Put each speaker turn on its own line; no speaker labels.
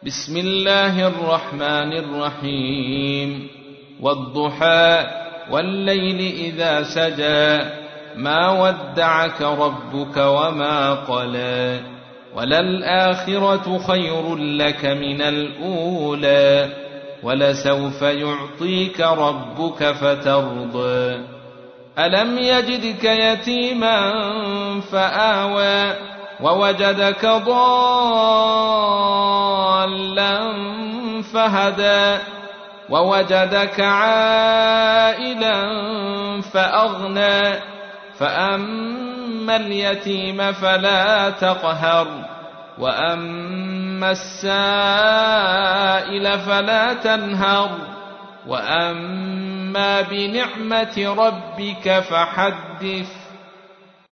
بسم الله الرحمن الرحيم والضحى والليل إذا سجى ما ودعك ربك وما قلى وللآخرة خير لك من الأولى ولسوف يعطيك ربك فترضى ألم يجدك يتيما فآوى ووجدك ضالا فهدى ووجدك عائلا فأغنى فأما اليتيم فلا تقهر وأما السائل فلا تنهر وأما بنعمة ربك فحدث